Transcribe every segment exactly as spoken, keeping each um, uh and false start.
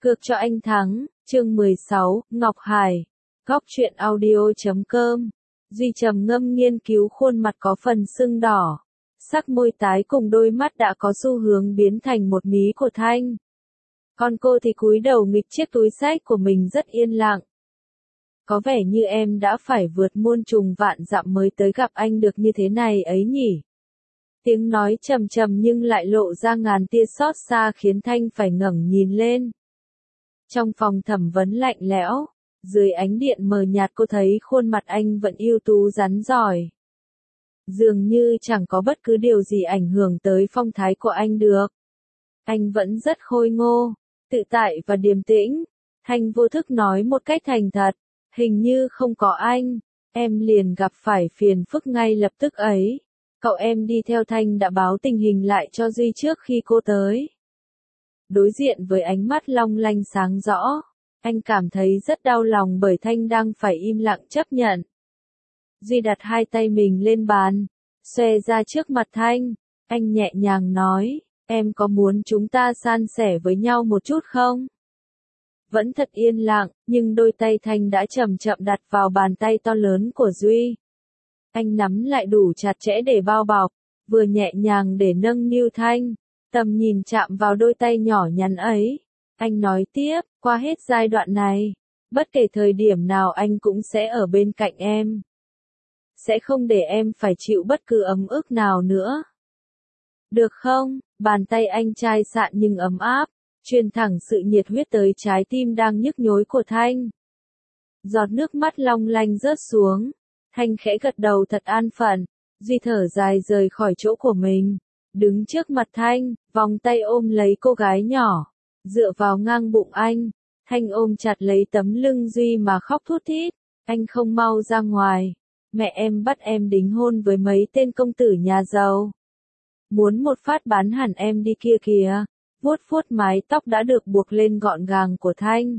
Cược cho anh thắng, chương mười sáu, Ngọc Hải. Góc truyện audio chấm com. Duy trầm ngâm nghiên cứu khuôn mặt có phần sưng đỏ. Sắc môi tái cùng đôi mắt đã có xu hướng biến thành một mí của Thanh. Còn cô thì cúi đầu nghịch chiếc túi xách của mình rất yên lặng. Có vẻ như em đã phải vượt muôn trùng vạn dặm mới tới gặp anh được như thế này ấy nhỉ. Tiếng nói trầm trầm nhưng lại lộ ra ngàn tia xót xa khiến Thanh phải ngẩng nhìn lên. Trong phòng thẩm vấn lạnh lẽo, dưới ánh điện mờ nhạt cô thấy khuôn mặt anh vẫn ưu tú rắn rỏi. Dường như chẳng có bất cứ điều gì ảnh hưởng tới phong thái của anh được. Anh vẫn rất khôi ngô, tự tại và điềm tĩnh. Thanh vô thức nói một cách thành thật, hình như không có anh, em liền gặp phải phiền phức ngay lập tức ấy. Cậu em đi theo Thanh đã báo tình hình lại cho Duy trước khi cô tới. Đối diện với ánh mắt long lanh sáng rõ, anh cảm thấy rất đau lòng bởi Thanh đang phải im lặng chấp nhận. Duy đặt hai tay mình lên bàn, xòe ra trước mặt Thanh, anh nhẹ nhàng nói, em có muốn chúng ta san sẻ với nhau một chút không? Vẫn thật yên lặng, nhưng đôi tay Thanh đã chậm chậm đặt vào bàn tay to lớn của Duy. Anh nắm lại đủ chặt chẽ để bao bọc, vừa nhẹ nhàng để nâng niu Thanh, tầm nhìn chạm vào đôi tay nhỏ nhắn ấy. Anh nói tiếp, qua hết giai đoạn này, bất kể thời điểm nào anh cũng sẽ ở bên cạnh em. Sẽ không để em phải chịu bất cứ ấm ức nào nữa. Được không? Bàn tay anh chai sạn nhưng ấm áp, truyền thẳng sự nhiệt huyết tới trái tim đang nhức nhối của Thanh. Giọt nước mắt long lanh rớt xuống. Thanh khẽ gật đầu thật an phận, Duy thở dài rời khỏi chỗ của mình, đứng trước mặt Thanh, vòng tay ôm lấy cô gái nhỏ, dựa vào ngang bụng anh. Thanh ôm chặt lấy tấm lưng Duy mà khóc thút thít, anh không mau ra ngoài, mẹ em bắt em đính hôn với mấy tên công tử nhà giàu. Muốn một phát bán hẳn em đi kia kìa, vuốt vuốt mái tóc đã được buộc lên gọn gàng của Thanh.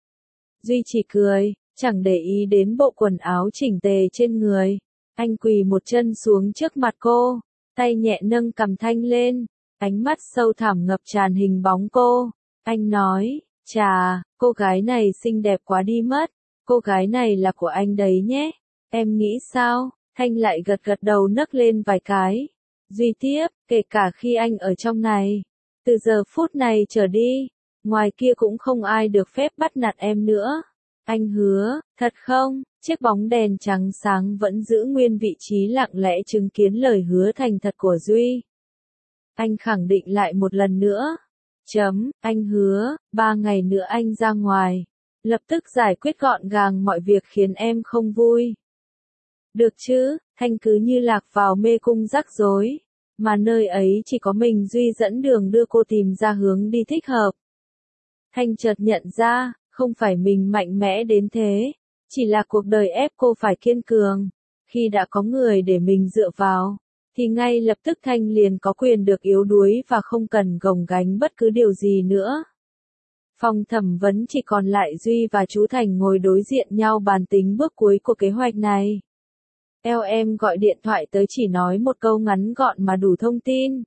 Duy chỉ cười, chẳng để ý đến bộ quần áo chỉnh tề trên người. Anh quỳ một chân xuống trước mặt cô, tay nhẹ nâng cằm Thanh lên, ánh mắt sâu thẳm ngập tràn hình bóng cô. Anh nói, chà, cô gái này xinh đẹp quá đi mất, cô gái này là của anh đấy nhé, em nghĩ sao? Thanh lại gật gật đầu nấc lên vài cái. Duy tiếp, kể cả khi anh ở trong này, từ giờ phút này trở đi, ngoài kia cũng không ai được phép bắt nạt em nữa. Anh hứa, thật không? Chiếc bóng đèn trắng sáng vẫn giữ nguyên vị trí lặng lẽ chứng kiến lời hứa thành thật của Duy. Anh khẳng định lại một lần nữa. Chấm, anh hứa, ba ngày nữa anh ra ngoài. Lập tức giải quyết gọn gàng mọi việc khiến em không vui. Được chứ, Thanh cứ như lạc vào mê cung rắc rối. Mà nơi ấy chỉ có mình Duy dẫn đường đưa cô tìm ra hướng đi thích hợp. Thanh chợt nhận ra, không phải mình mạnh mẽ đến thế, chỉ là cuộc đời ép cô phải kiên cường. Khi đã có người để mình dựa vào, thì ngay lập tức Thanh liền có quyền được yếu đuối và không cần gồng gánh bất cứ điều gì nữa. Phòng thẩm vấn chỉ còn lại Duy và chú Thành ngồi đối diện nhau bàn tính bước cuối của kế hoạch này. Eo em gọi điện thoại tới chỉ nói một câu ngắn gọn mà đủ thông tin.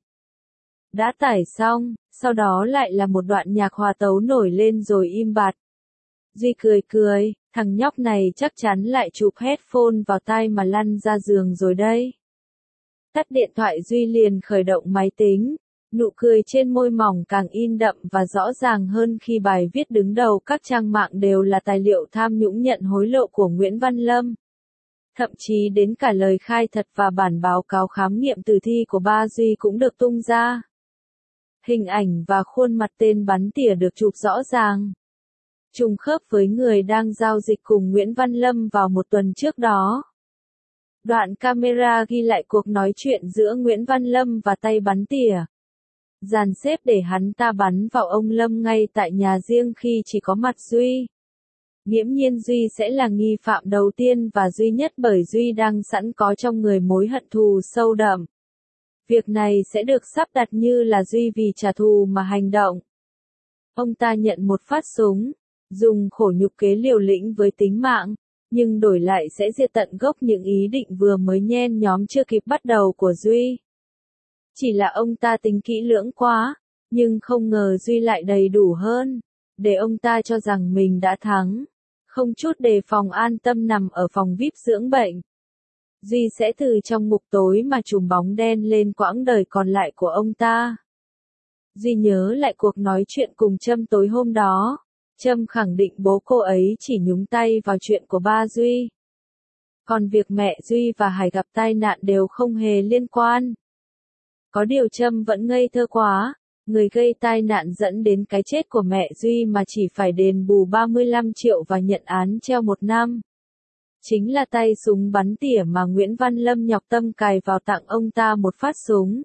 Đã tải xong, sau đó lại là một đoạn nhạc hòa tấu nổi lên rồi im bặt. Duy cười cười, thằng nhóc này chắc chắn lại chụp headphone vào tai mà lăn ra giường rồi đây. Tắt điện thoại Duy liền khởi động máy tính, nụ cười trên môi mỏng càng in đậm và rõ ràng hơn khi bài viết đứng đầu các trang mạng đều là tài liệu tham nhũng nhận hối lộ của Nguyễn Văn Lâm. Thậm chí đến cả lời khai thật và bản báo cáo khám nghiệm tử thi của ba Duy cũng được tung ra. Hình ảnh và khuôn mặt tên bắn tỉa được chụp rõ ràng, trùng khớp với người đang giao dịch cùng Nguyễn Văn Lâm vào một tuần trước đó. Đoạn camera ghi lại cuộc nói chuyện giữa Nguyễn Văn Lâm và tay bắn tỉa. Dàn xếp để hắn ta bắn vào ông Lâm ngay tại nhà riêng khi chỉ có mặt Duy. Nghiễm nhiên Duy sẽ là nghi phạm đầu tiên và duy nhất bởi Duy đang sẵn có trong người mối hận thù sâu đậm. Việc này sẽ được sắp đặt như là Duy vì trả thù mà hành động. Ông ta nhận một phát súng, dùng khổ nhục kế liều lĩnh với tính mạng, nhưng đổi lại sẽ diệt tận gốc những ý định vừa mới nhen nhóm chưa kịp bắt đầu của Duy. Chỉ là ông ta tính kỹ lưỡng quá, nhưng không ngờ Duy lại đầy đủ hơn. để ông ta cho rằng mình đã thắng. Không chút đề phòng an tâm nằm ở phòng vi ai pi dưỡng bệnh. Duy sẽ từ trong ngục tối mà trùm bóng đen lên quãng đời còn lại của ông ta. Duy nhớ lại cuộc nói chuyện cùng Trâm tối hôm đó. Trâm khẳng định bố cô ấy chỉ nhúng tay vào chuyện của ba Duy. Còn việc mẹ Duy và Hải gặp tai nạn đều không hề liên quan. Có điều Trâm vẫn ngây thơ quá, người gây tai nạn dẫn đến cái chết của mẹ Duy mà chỉ phải đền bù ba mươi lăm triệu và nhận án treo một năm. Chính là tay súng bắn tỉa mà Nguyễn Văn Lâm nhọc tâm cài vào tặng ông ta một phát súng.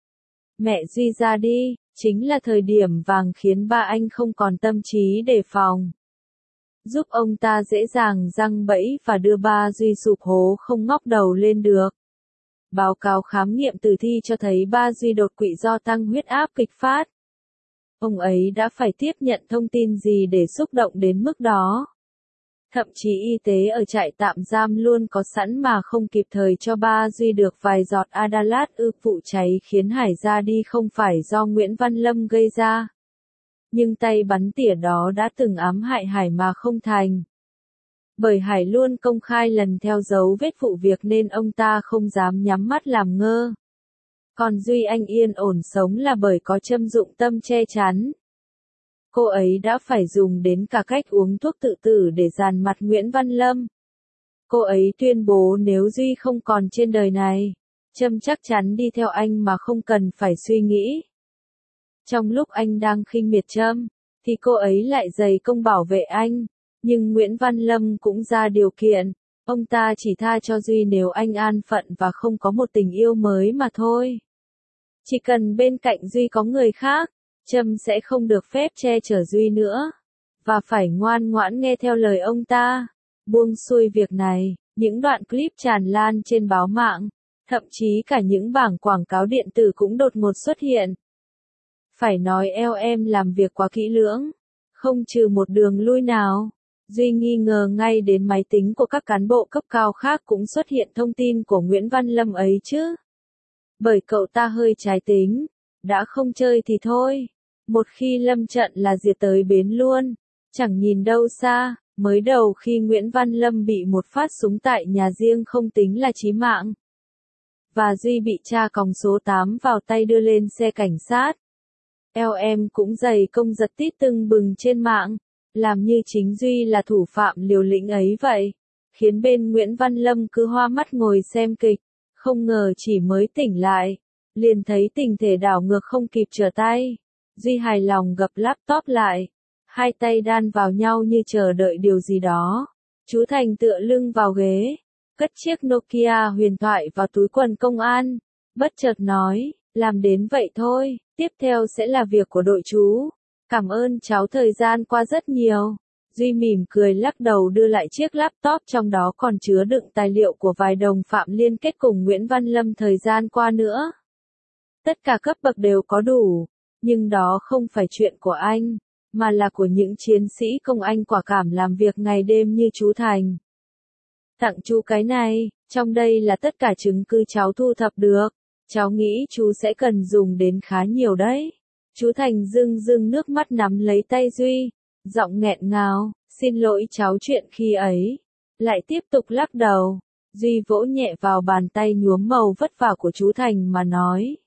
Mẹ Duy ra đi, chính là thời điểm vàng khiến ba anh không còn tâm trí đề phòng. Giúp ông ta dễ dàng giăng bẫy và đưa ba Duy sụp hố không ngóc đầu lên được. Báo cáo khám nghiệm tử thi cho thấy ba Duy đột quỵ do tăng huyết áp kịch phát. Ông ấy đã phải tiếp nhận thông tin gì để xúc động đến mức đó. Thậm chí y tế ở trại tạm giam luôn có sẵn mà không kịp thời cho ba Duy được vài giọt Adalat ư. Vụ cháy khiến Hải ra đi không phải do Nguyễn Văn Lâm gây ra. Nhưng tay bắn tỉa đó đã từng ám hại Hải mà không thành. Bởi Hải luôn công khai lần theo dấu vết vụ việc nên ông ta không dám nhắm mắt làm ngơ. Còn Duy anh yên ổn sống là bởi có Trâm dụng tâm che chắn. Cô ấy đã phải dùng đến cả cách uống thuốc tự tử để dàn mặt Nguyễn Văn Lâm. Cô ấy tuyên bố nếu Duy không còn trên đời này, Trâm chắc chắn đi theo anh mà không cần phải suy nghĩ. Trong lúc anh đang khinh miệt Trâm, thì cô ấy lại dày công bảo vệ anh. Nhưng Nguyễn Văn Lâm cũng ra điều kiện, ông ta chỉ tha cho Duy nếu anh an phận và không có một tình yêu mới mà thôi. Chỉ cần bên cạnh Duy có người khác, Trâm sẽ không được phép che chở Duy nữa, và phải ngoan ngoãn nghe theo lời ông ta. Buông xuôi việc này, những đoạn clip tràn lan trên báo mạng, thậm chí cả những bảng quảng cáo điện tử cũng đột ngột xuất hiện. Phải nói eo em làm việc quá kỹ lưỡng, không trừ một đường lui nào. Duy nghi ngờ ngay đến máy tính của các cán bộ cấp cao khác cũng xuất hiện thông tin của Nguyễn Văn Lâm ấy chứ. Bởi cậu ta hơi trái tính, đã không chơi thì thôi. Một khi lâm trận là diệt tới bến luôn, chẳng nhìn đâu xa. Mới đầu khi Nguyễn Văn Lâm bị một phát súng tại nhà riêng không tính là chí mạng. Và Duy bị tra còng số tám vào tay đưa lên xe cảnh sát. Eo em cũng dày công giật tít tưng bừng trên mạng, làm như chính Duy là thủ phạm liều lĩnh ấy vậy. Khiến bên Nguyễn Văn Lâm cứ hoa mắt ngồi xem kịch, không ngờ chỉ mới tỉnh lại, liền thấy tình thể đảo ngược không kịp trở tay. Duy hài lòng gập laptop lại, hai tay đan vào nhau như chờ đợi điều gì đó. Chú Thành tựa lưng vào ghế, cất chiếc Nokia huyền thoại vào túi quần công an, bất chợt nói, làm đến vậy thôi, tiếp theo sẽ là việc của đội chú. Cảm ơn cháu thời gian qua rất nhiều. Duy mỉm cười lắc đầu đưa lại chiếc laptop trong đó còn chứa đựng tài liệu của vài đồng phạm liên kết cùng Nguyễn Văn Lâm thời gian qua nữa. Tất cả cấp bậc đều có đủ, nhưng đó không phải chuyện của anh, mà là của những chiến sĩ công anh quả cảm làm việc ngày đêm như chú Thành. Tặng chú cái này, trong đây là tất cả chứng cứ cháu thu thập được, cháu nghĩ chú sẽ cần dùng đến khá nhiều đấy. Chú Thành rưng rưng nước mắt nắm lấy tay Duy, giọng nghẹn ngào, xin lỗi cháu chuyện khi ấy. Lại tiếp tục lắc đầu, Duy vỗ nhẹ vào bàn tay nhuốm màu vất vả của chú Thành mà nói.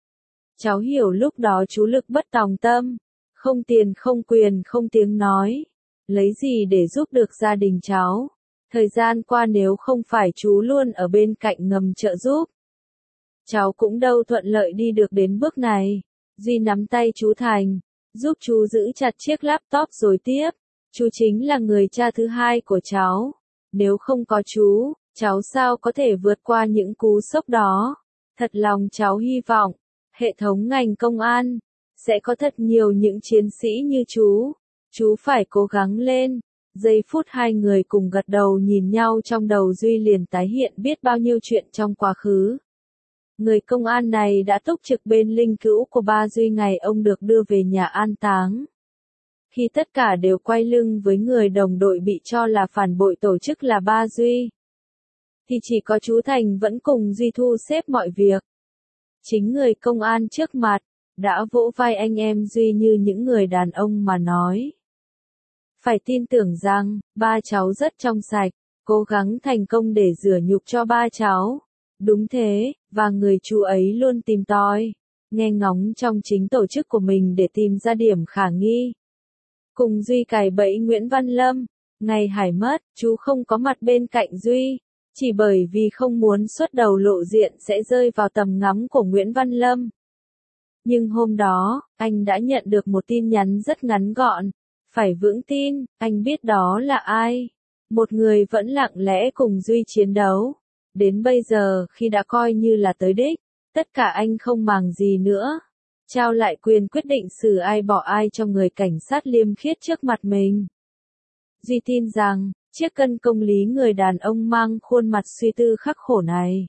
Cháu hiểu lúc đó chú lực bất tòng tâm, không tiền không quyền không tiếng nói, lấy gì để giúp được gia đình cháu. Thời gian qua nếu không phải chú luôn ở bên cạnh ngầm trợ giúp, cháu cũng đâu thuận lợi đi được đến bước này. Duy nắm tay chú Thành, giúp chú giữ chặt chiếc laptop rồi tiếp. Chú chính là người cha thứ hai của cháu. Nếu không có chú, cháu sao có thể vượt qua những cú sốc đó. Thật lòng cháu hy vọng, hệ thống ngành công an, sẽ có thật nhiều những chiến sĩ như chú. Chú phải cố gắng lên. Giây phút hai người cùng gật đầu nhìn nhau trong đầu Duy liền tái hiện biết bao nhiêu chuyện trong quá khứ. Người công an này đã túc trực bên linh cữu của ba Duy ngày ông được đưa về nhà an táng. Khi tất cả đều quay lưng với người đồng đội bị cho là phản bội tổ chức là ba Duy, thì chỉ có chú Thành vẫn cùng Duy thu xếp mọi việc. Chính người công an trước mặt, đã vỗ vai anh em Duy như những người đàn ông mà nói. Phải tin tưởng rằng, ba cháu rất trong sạch, cố gắng thành công để rửa nhục cho ba cháu. Đúng thế, và người chú ấy luôn tìm tòi, nghe ngóng trong chính tổ chức của mình để tìm ra điểm khả nghi. Cùng Duy cài bẫy Nguyễn Văn Lâm, ngày Hải mất, chú không có mặt bên cạnh Duy, chỉ bởi vì không muốn xuất đầu lộ diện sẽ rơi vào tầm ngắm của Nguyễn Văn Lâm. Nhưng hôm đó, anh đã nhận được một tin nhắn rất ngắn gọn, phải vững tin, anh biết đó là ai. Một người vẫn lặng lẽ cùng Duy chiến đấu. Đến bây giờ khi đã coi như là tới đích, tất cả anh không màng gì nữa. Trao lại quyền quyết định xử ai bỏ ai cho người cảnh sát liêm khiết trước mặt mình. Duy tin rằng, chiếc cân công lý người đàn ông mang khuôn mặt suy tư khắc khổ này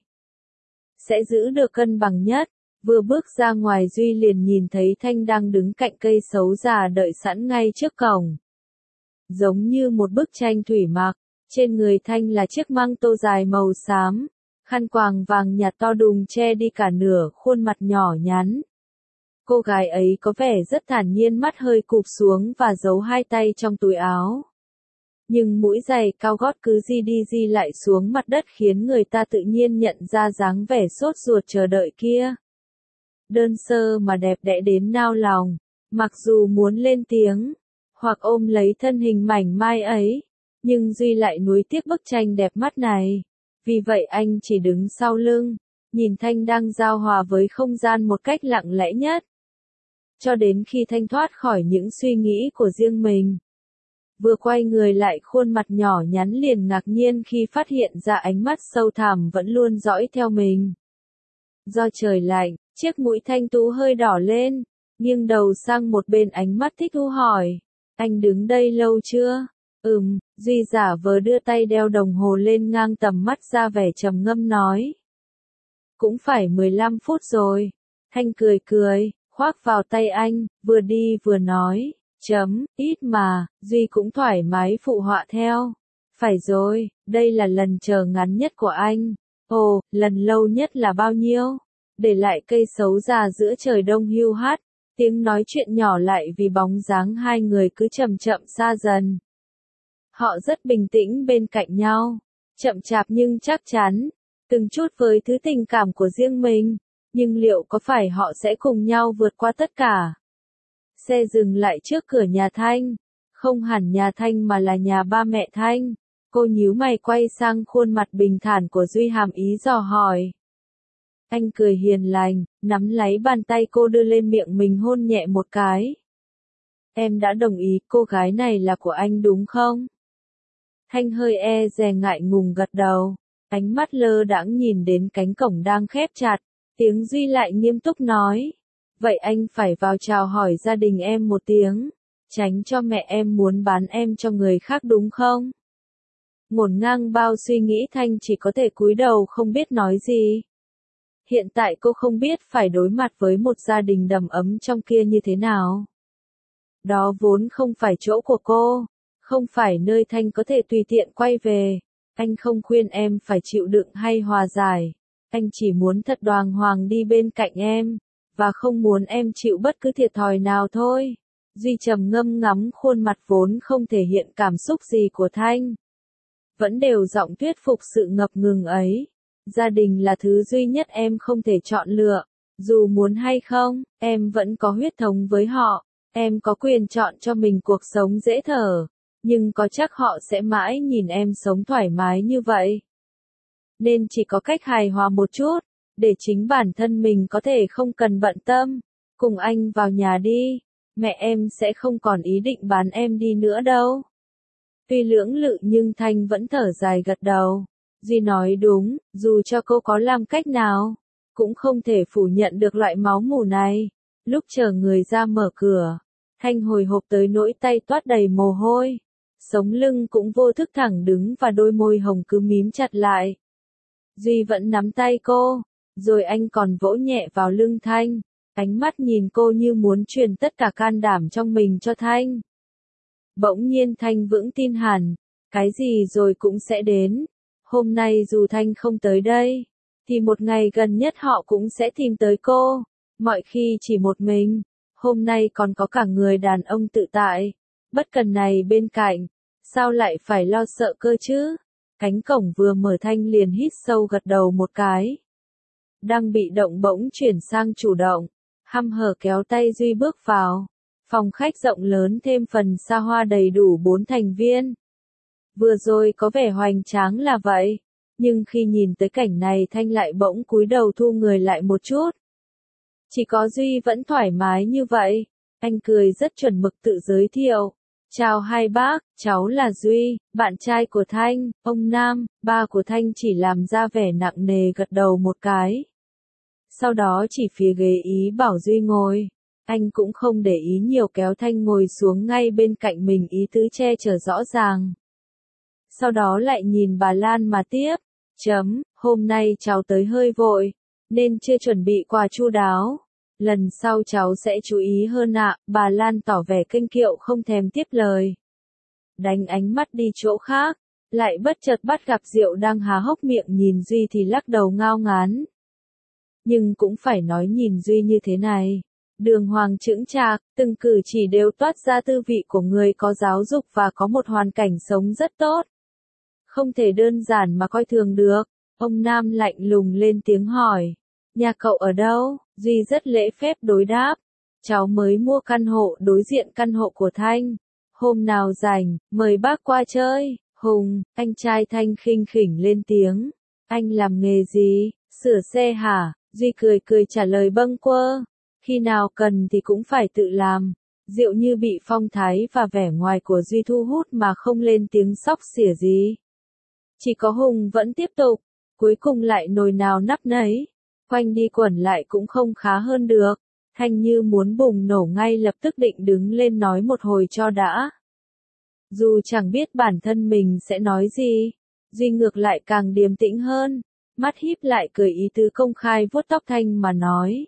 sẽ giữ được cân bằng nhất. Vừa bước ra ngoài Duy liền nhìn thấy Thanh đang đứng cạnh cây sấu già đợi sẵn ngay trước cổng. Giống như một bức tranh thủy mặc, trên người Thanh là chiếc măng tô dài màu xám, khăn quàng vàng nhạt to đùng che đi cả nửa khuôn mặt nhỏ nhắn. Cô gái ấy có vẻ rất thản nhiên, mắt hơi cụp xuống và giấu hai tay trong túi áo. Nhưng mũi giày cao gót cứ di đi di lại xuống mặt đất khiến người ta tự nhiên nhận ra dáng vẻ sốt ruột chờ đợi kia. Đơn sơ mà đẹp đẽ đến nao lòng, mặc dù muốn lên tiếng, hoặc ôm lấy thân hình mảnh mai ấy, nhưng Duy lại nuối tiếc bức tranh đẹp mắt này. Vì vậy anh chỉ đứng sau lưng, nhìn Thanh đang giao hòa với không gian một cách lặng lẽ nhất. Cho đến khi Thanh thoát khỏi những suy nghĩ của riêng mình. Vừa quay người lại khuôn mặt nhỏ nhắn liền ngạc nhiên khi phát hiện ra ánh mắt sâu thẳm vẫn luôn dõi theo mình. Do trời lạnh, chiếc mũi Thanh Tú hơi đỏ lên, nghiêng đầu sang một bên ánh mắt thích thú hỏi. Anh đứng đây lâu chưa? Ừm, Duy giả vờ đưa tay đeo đồng hồ lên ngang tầm mắt ra vẻ trầm ngâm nói. Cũng phải mười lăm phút rồi. Thanh cười cười, khoác vào tay anh, vừa đi vừa nói. Chấm, ít mà, Duy cũng thoải mái phụ họa theo. Phải rồi, đây là lần chờ ngắn nhất của anh. Ồ, lần lâu nhất là bao nhiêu? Để lại cây sấu già giữa trời đông hiu hắt, tiếng nói chuyện nhỏ lại vì bóng dáng hai người cứ chậm chậm xa dần. Họ rất bình tĩnh bên cạnh nhau, chậm chạp nhưng chắc chắn, từng chút với thứ tình cảm của riêng mình, nhưng liệu có phải họ sẽ cùng nhau vượt qua tất cả? Xe dừng lại trước cửa nhà Thanh, không hẳn nhà Thanh mà là nhà ba mẹ Thanh. Cô nhíu mày quay sang khuôn mặt bình thản của Duy hàm ý dò hỏi. Anh cười hiền lành, nắm lấy bàn tay cô đưa lên miệng mình hôn nhẹ một cái. Em đã đồng ý cô gái này là của anh đúng không? Thanh hơi e dè ngại ngùng gật đầu, ánh mắt lơ đãng nhìn đến cánh cổng đang khép chặt, tiếng Duy lại nghiêm túc nói. Vậy anh phải vào chào hỏi gia đình em một tiếng, tránh cho mẹ em muốn bán em cho người khác đúng không? Ngổn ngang bao suy nghĩ Thanh chỉ có thể cúi đầu không biết nói gì. Hiện tại cô không biết phải đối mặt với một gia đình đầm ấm trong kia như thế nào. Đó vốn không phải chỗ của cô, không phải nơi Thanh có thể tùy tiện quay về. Anh không khuyên em phải chịu đựng hay hòa giải. Anh chỉ muốn thật đoàng hoàng đi bên cạnh em, và không muốn em chịu bất cứ thiệt thòi nào thôi. Duy trầm ngâm ngắm khuôn mặt vốn không thể hiện cảm xúc gì của Thanh. Vẫn đều giọng thuyết phục sự ngập ngừng ấy. Gia đình là thứ duy nhất em không thể chọn lựa. Dù muốn hay không, em vẫn có huyết thống với họ. Em có quyền chọn cho mình cuộc sống dễ thở. Nhưng có chắc họ sẽ mãi nhìn em sống thoải mái như vậy. Nên chỉ có cách hài hòa một chút, để chính bản thân mình có thể không cần bận tâm. Cùng anh vào nhà đi. Mẹ em sẽ không còn ý định bán em đi nữa đâu. Tuy lưỡng lự nhưng Thanh vẫn thở dài gật đầu. Duy nói đúng, dù cho cô có làm cách nào, cũng không thể phủ nhận được loại máu mủ này. Lúc chờ người ra mở cửa, Thanh hồi hộp tới nỗi tay toát đầy mồ hôi. Sống lưng cũng vô thức thẳng đứng và đôi môi hồng cứ mím chặt lại. Duy vẫn nắm tay cô, rồi anh còn vỗ nhẹ vào lưng Thanh. Ánh mắt nhìn cô như muốn truyền tất cả can đảm trong mình cho Thanh. Bỗng nhiên Thanh vững tin hẳn, cái gì rồi cũng sẽ đến. Hôm nay dù Thanh không tới đây, thì một ngày gần nhất họ cũng sẽ tìm tới cô. Mọi khi chỉ một mình, hôm nay còn có cả người đàn ông tự tại. bất cần này bên cạnh, sao lại phải lo sợ cơ chứ? Cánh cổng vừa mở Thanh liền hít sâu gật đầu một cái. Đang bị động bỗng chuyển sang chủ động, hăm hở kéo tay Duy bước vào. Phòng khách rộng lớn thêm phần xa hoa đầy đủ bốn thành viên. Vừa rồi có vẻ hoành tráng là vậy, nhưng khi nhìn tới cảnh này Thanh lại bỗng cúi đầu thu người lại một chút. Chỉ có Duy vẫn thoải mái như vậy, anh cười rất chuẩn mực tự giới thiệu. Chào hai bác, cháu là Duy, bạn trai của Thanh, ông Nam, ba của Thanh chỉ làm ra vẻ nặng nề gật đầu một cái. Sau đó chỉ phía ghế ý bảo Duy ngồi. Anh cũng không để ý nhiều kéo Thanh ngồi xuống ngay bên cạnh mình ý tứ che chở rõ ràng. Sau đó lại nhìn bà Lan mà tiếp. Chấm, hôm nay cháu tới hơi vội, nên chưa chuẩn bị quà chu đáo. Lần sau cháu sẽ chú ý hơn ạ, bà Lan tỏ vẻ kênh kiệu không thèm tiếp lời. Đánh ánh mắt đi chỗ khác, lại bất chợt bắt gặp Diệu đang há hốc miệng nhìn Duy thì lắc đầu ngao ngán. Nhưng cũng phải nói nhìn Duy như thế này. Đường hoàng chững chạc, từng cử chỉ đều toát ra tư vị của người có giáo dục và có một hoàn cảnh sống rất tốt. Không thể đơn giản mà coi thường được. Ông Nam lạnh lùng lên tiếng hỏi. Nhà cậu ở đâu? Duy rất lễ phép đối đáp. Cháu mới mua căn hộ đối diện căn hộ của Thanh. Hôm nào rảnh, mời bác qua chơi. Hùng, anh trai Thanh khinh khỉnh lên tiếng. Anh làm nghề gì? Sửa xe hả? Duy cười cười trả lời bâng quơ. Khi nào cần thì cũng phải tự làm. Diệu như bị phong thái và vẻ ngoài của Duy thu hút mà không lên tiếng xóc xỉa gì. Chỉ có Hùng vẫn tiếp tục. Cuối cùng lại nồi nào nắp nấy. Quanh đi quẩn lại cũng không khá hơn được. Thanh như muốn bùng nổ ngay lập tức định đứng lên nói một hồi cho đã. Dù chẳng biết bản thân mình sẽ nói gì, Duy ngược lại càng điềm tĩnh hơn. Mắt híp lại cười ý tứ công khai vuốt tóc Thanh mà nói.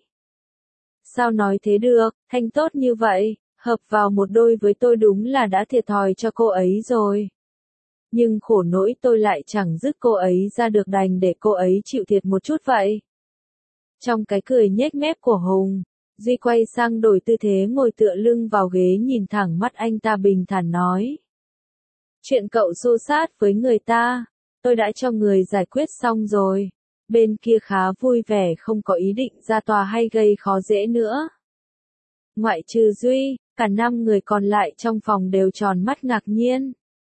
Sao nói thế được, Thanh tốt như vậy, hợp vào một đôi với tôi đúng là đã thiệt thòi cho cô ấy rồi. Nhưng khổ nỗi tôi lại chẳng dứt cô ấy ra được đành để cô ấy chịu thiệt một chút vậy. Trong cái cười nhếch mép của Hùng, Duy quay sang đổi tư thế ngồi tựa lưng vào ghế nhìn thẳng mắt anh ta bình thản nói. Chuyện cậu xô xát với người ta, tôi đã cho người giải quyết xong rồi. Bên kia khá vui vẻ không có ý định ra tòa hay gây khó dễ nữa. Ngoại trừ Duy, cả năm người còn lại trong phòng đều tròn mắt ngạc nhiên.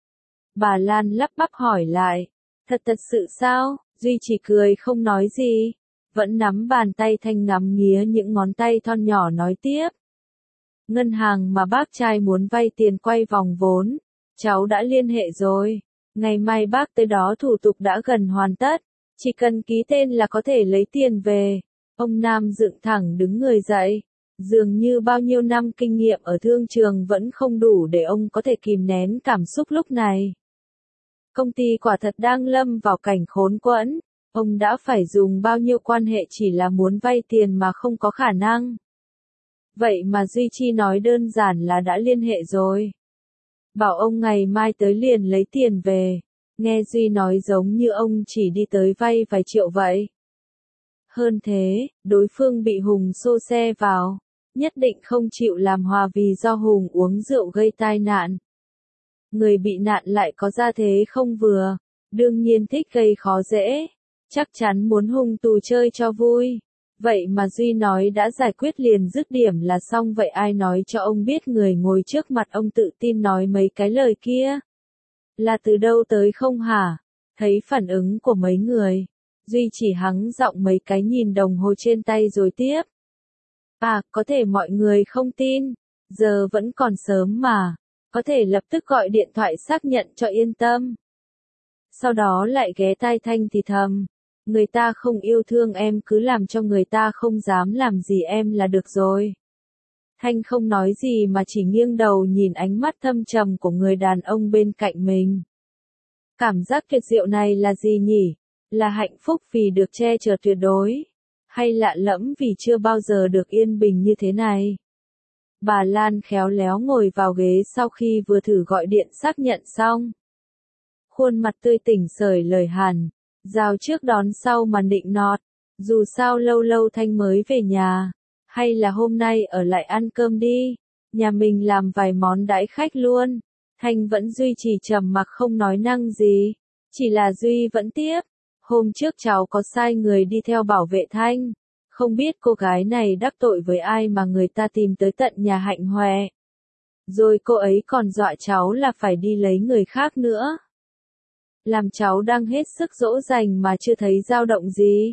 Bà Lan lắp bắp hỏi lại, thật thật sự sao? Duy chỉ cười không nói gì, vẫn nắm bàn tay Thanh ngắm nghía những ngón tay thon nhỏ nói tiếp. Ngân hàng mà bác trai muốn vay tiền quay vòng vốn, cháu đã liên hệ rồi, ngày mai bác tới đó thủ tục đã gần hoàn tất, chỉ cần ký tên là có thể lấy tiền về. Ông Nam dựng thẳng đứng người dậy, dường như bao nhiêu năm kinh nghiệm ở thương trường vẫn không đủ để ông có thể kìm nén cảm xúc lúc này. Công ty quả thật đang lâm vào cảnh khốn quẫn, ông đã phải dùng bao nhiêu quan hệ chỉ là muốn vay tiền mà không có khả năng. Vậy mà Duy Chi nói đơn giản là đã liên hệ rồi. Bảo ông ngày mai tới liền lấy tiền về. Nghe Duy nói giống như ông chỉ đi tới vay vài triệu vậy. Hơn thế, đối phương bị Hùng xô xe vào, nhất định không chịu làm hòa vì do Hùng uống rượu gây tai nạn. Người bị nạn lại có gia thế không vừa, đương nhiên thích gây khó dễ, chắc chắn muốn Hùng tù chơi cho vui. Vậy mà Duy nói đã giải quyết liền dứt điểm là xong vậy ai nói cho ông biết người ngồi trước mặt ông tự tin nói mấy cái lời kia? Là từ đâu tới không hả? Thấy phản ứng của mấy người, Duy chỉ hắng giọng mấy cái nhìn đồng hồ trên tay rồi tiếp. À, có thể mọi người không tin, giờ vẫn còn sớm mà, có thể lập tức gọi điện thoại xác nhận cho yên tâm. Sau đó lại ghé tai Thanh thì thầm, người ta không yêu thương em cứ làm cho người ta không dám làm gì em là được rồi. Thanh không nói gì mà chỉ nghiêng đầu nhìn ánh mắt thâm trầm của người đàn ông bên cạnh mình. Cảm giác tuyệt diệu này là gì nhỉ? Là hạnh phúc vì được che chở tuyệt đối? Hay lạ lẫm vì chưa bao giờ được yên bình như thế này? Bà Lan khéo léo ngồi vào ghế sau khi vừa thử gọi điện xác nhận xong. Khuôn mặt tươi tỉnh sởi lời hàn, giao trước đón sau mà nịnh nọt. Dù sao lâu lâu Thanh mới về nhà, hay là hôm nay ở lại ăn cơm đi, nhà mình làm vài món đãi khách luôn. Thanh vẫn duy trì trầm mặc không nói năng gì. Chỉ là Duy vẫn tiếp. Hôm trước cháu có sai người đi theo bảo vệ Thanh. Không biết cô gái này đắc tội với ai mà người ta tìm tới tận nhà Hạnh Hoè. Rồi cô ấy còn dọa cháu là phải đi lấy người khác nữa. Làm cháu đang hết sức dỗ dành mà chưa thấy dao động gì.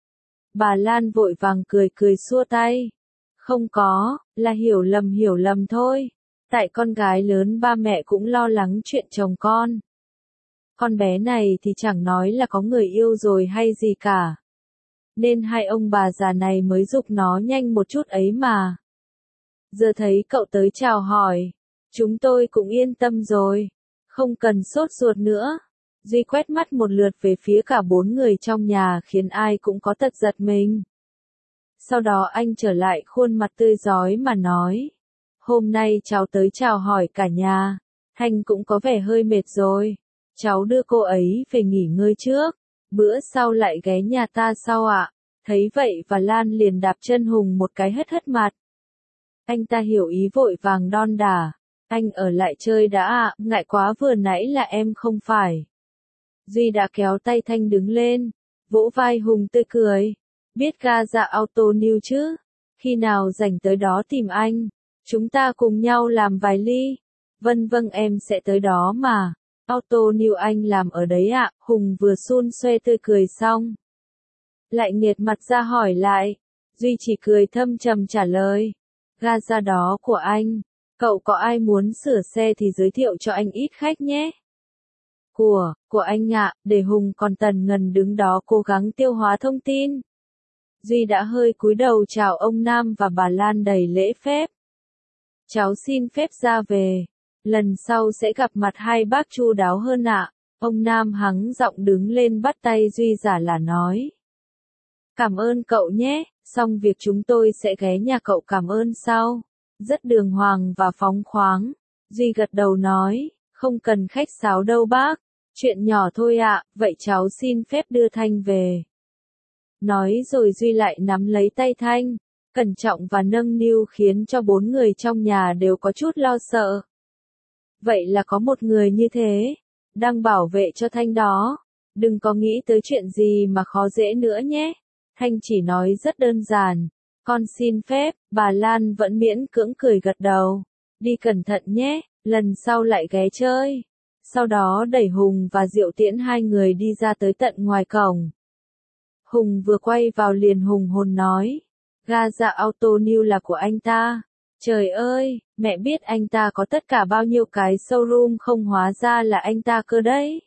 Bà Lan vội vàng cười cười xua tay. Không có, là hiểu lầm hiểu lầm thôi. Tại con gái lớn ba mẹ cũng lo lắng chuyện chồng con. Con bé này thì chẳng nói là có người yêu rồi hay gì cả. Nên hai ông bà già này mới giục nó nhanh một chút ấy mà. Giờ thấy cậu tới chào hỏi. Chúng tôi cũng yên tâm rồi. Không cần sốt ruột nữa. Duy quét mắt một lượt về phía cả bốn người trong nhà khiến ai cũng có tật giật mình. Sau đó anh trở lại khuôn mặt tươi rói mà nói. Hôm nay cháu tới chào hỏi cả nhà. Thanh cũng có vẻ hơi mệt rồi. Cháu đưa cô ấy về nghỉ ngơi trước. Bữa sau lại ghé nhà ta sau ạ. Thấy vậy và Lan liền đạp chân Hùng một cái hất hất mặt. Anh ta hiểu ý vội vàng đon đả. Anh ở lại chơi đã ạ, ngại quá vừa nãy là em không phải. Duy đã kéo tay Thanh đứng lên. Vỗ vai Hùng tươi cười. Biết ga dạ auto new chứ? Khi nào rảnh tới đó tìm anh. Chúng ta cùng nhau làm vài ly. Vâng vâng em sẽ tới đó mà. Auto new anh làm ở đấy ạ. Hùng vừa xun xoe tươi cười xong. Lại nghiệt mặt ra hỏi lại. Duy chỉ cười thâm trầm trả lời. Ga ra đó của anh. Cậu có ai muốn sửa xe thì giới thiệu cho anh ít khách nhé. Của, của anh ạ, để Hùng còn tần ngần đứng đó cố gắng tiêu hóa thông tin. Duy đã hơi cúi đầu chào ông Nam và bà Lan đầy lễ phép. Cháu xin phép ra về. Lần sau sẽ gặp mặt hai bác chu đáo hơn ạ. Ông Nam hắng giọng đứng lên bắt tay Duy giả là nói. Cảm ơn cậu nhé, xong việc chúng tôi sẽ ghé nhà cậu cảm ơn sau. Rất đường hoàng và phóng khoáng. Duy gật đầu nói, không cần khách sáo đâu bác. Chuyện nhỏ thôi ạ, vậy cháu xin phép đưa Thanh về. Nói rồi Duy lại nắm lấy tay Thanh, cẩn trọng và nâng niu khiến cho bốn người trong nhà đều có chút lo sợ. Vậy là có một người như thế, đang bảo vệ cho Thanh đó. Đừng có nghĩ tới chuyện gì mà khó dễ nữa nhé. Thanh chỉ nói rất đơn giản. Con xin phép, bà Lan vẫn miễn cưỡng cười gật đầu. Đi cẩn thận nhé, lần sau lại ghé chơi. Sau đó đẩy Hùng và Diệu tiễn hai người đi ra tới tận ngoài cổng. Hùng vừa quay vào liền hùng hồn nói. Ga dạ auto new là của anh ta. Trời ơi, mẹ biết anh ta có tất cả bao nhiêu cái showroom không, hóa ra là anh ta cơ đấy.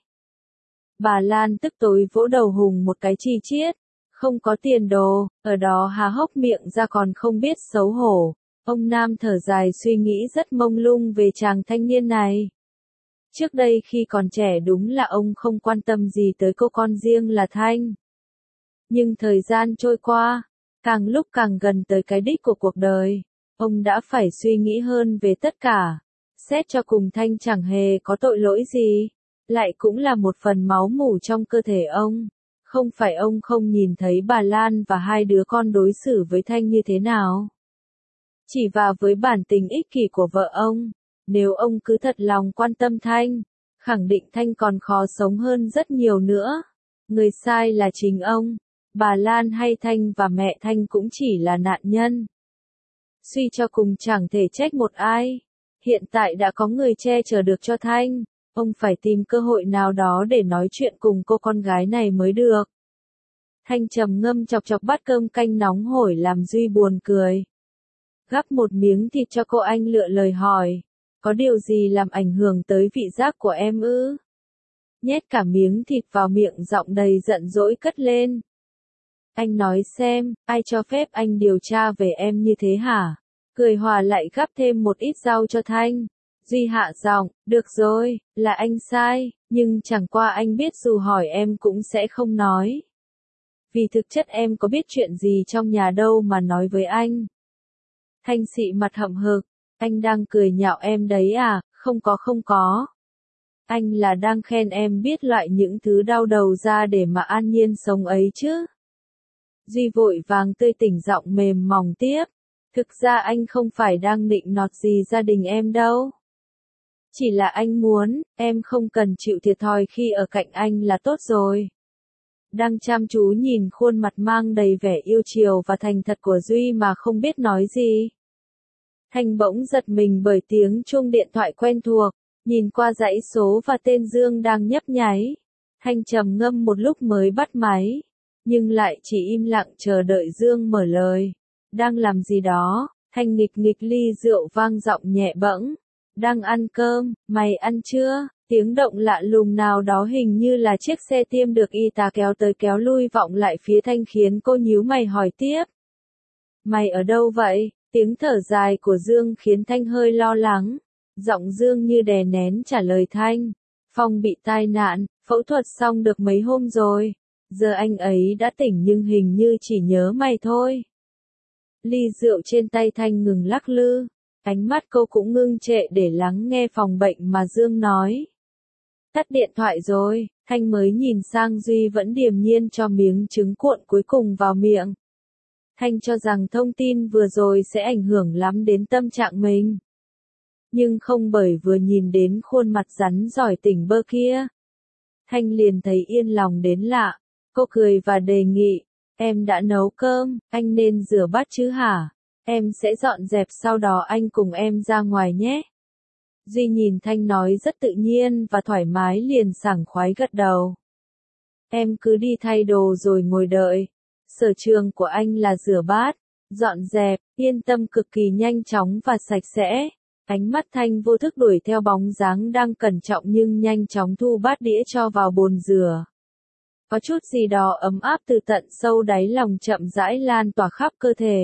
Bà Lan tức tối vỗ đầu Hùng một cái chi chiết. Không có tiền đồ, ở đó há hốc miệng ra còn không biết xấu hổ. Ông Nam thở dài suy nghĩ rất mông lung về chàng thanh niên này. Trước đây khi còn trẻ đúng là ông không quan tâm gì tới cô con riêng là Thanh. Nhưng thời gian trôi qua, càng lúc càng gần tới cái đích của cuộc đời, ông đã phải suy nghĩ hơn về tất cả. Xét cho cùng Thanh chẳng hề có tội lỗi gì, lại cũng là một phần máu mủ trong cơ thể ông. Không phải ông không nhìn thấy bà Lan và hai đứa con đối xử với Thanh như thế nào. Chỉ và với bản tình ích kỷ của vợ ông, nếu ông cứ thật lòng quan tâm Thanh, khẳng định Thanh còn khó sống hơn rất nhiều nữa. Người sai là chính ông, bà Lan hay Thanh và mẹ Thanh cũng chỉ là nạn nhân. Suy cho cùng chẳng thể trách một ai. Hiện tại đã có người che chở được cho Thanh. Ông phải tìm cơ hội nào đó để nói chuyện cùng cô con gái này mới được. Thanh trầm ngâm chọc chọc bát cơm canh nóng hổi làm Duy buồn cười. Gắp một miếng thịt cho cô, anh lựa lời hỏi. Có điều gì làm ảnh hưởng tới vị giác của em ư? Nhét cả miếng thịt vào miệng, giọng đầy giận dỗi cất lên. Anh nói xem, ai cho phép anh điều tra về em như thế hả? Cười hòa lại gắp thêm một ít rau cho Thanh. Duy hạ giọng, được rồi, là anh sai, nhưng chẳng qua anh biết dù hỏi em cũng sẽ không nói. Vì thực chất em có biết chuyện gì trong nhà đâu mà nói với anh. Thanh xị mặt hậm hực, anh đang cười nhạo em đấy à, không có không có. Anh là đang khen em biết loại những thứ đau đầu ra để mà an nhiên sống ấy chứ. Duy vội vàng tươi tỉnh giọng mềm mỏng tiếp. Thực ra anh không phải đang nịnh nọt gì gia đình em đâu. Chỉ là anh muốn, em không cần chịu thiệt thòi khi ở cạnh anh là tốt rồi. Đang chăm chú nhìn khuôn mặt mang đầy vẻ yêu chiều và thành thật của Duy mà không biết nói gì. Thanh bỗng giật mình bởi tiếng chuông điện thoại quen thuộc, nhìn qua dãy số và tên Dương đang nhấp nháy. Thanh trầm ngâm một lúc mới bắt máy, nhưng lại chỉ im lặng chờ đợi Dương mở lời. Đang làm gì đó? Thanh nghịch nghịch ly rượu vang giọng nhẹ bẫng. Đang ăn cơm, mày ăn chưa? Tiếng động lạ lùng nào đó hình như là chiếc xe tiêm được y tá kéo tới kéo lui vọng lại phía Thanh khiến cô nhíu mày hỏi tiếp. Mày ở đâu vậy? Tiếng thở dài của Dương khiến Thanh hơi lo lắng. Giọng Dương như đè nén trả lời Thanh. Phong bị tai nạn, phẫu thuật xong được mấy hôm rồi. Giờ anh ấy đã tỉnh nhưng hình như chỉ nhớ mày thôi. Ly rượu trên tay Thanh ngừng lắc lư. Ánh mắt cô cũng ngưng trệ để lắng nghe phòng bệnh mà Dương nói. Tắt điện thoại rồi, Thanh mới nhìn sang Duy vẫn điềm nhiên cho miếng trứng cuộn cuối cùng vào miệng. Thanh cho rằng thông tin vừa rồi sẽ ảnh hưởng lắm đến tâm trạng mình. Nhưng không, bởi vừa nhìn đến khuôn mặt rắn giỏi tỉnh bơ kia. Thanh liền thấy yên lòng đến lạ. Cô cười và đề nghị, em đã nấu cơm, anh nên rửa bát chứ hả? Em sẽ dọn dẹp sau đó anh cùng em ra ngoài nhé. Duy nhìn Thanh nói rất tự nhiên và thoải mái liền sảng khoái gật đầu. Em cứ đi thay đồ rồi ngồi đợi. Sở trường của anh là rửa bát, dọn dẹp, yên tâm cực kỳ nhanh chóng và sạch sẽ. Ánh mắt Thanh vô thức đuổi theo bóng dáng đang cẩn trọng nhưng nhanh chóng thu bát đĩa cho vào bồn rửa. Có chút gì đó ấm áp từ tận sâu đáy lòng chậm rãi lan tỏa khắp cơ thể.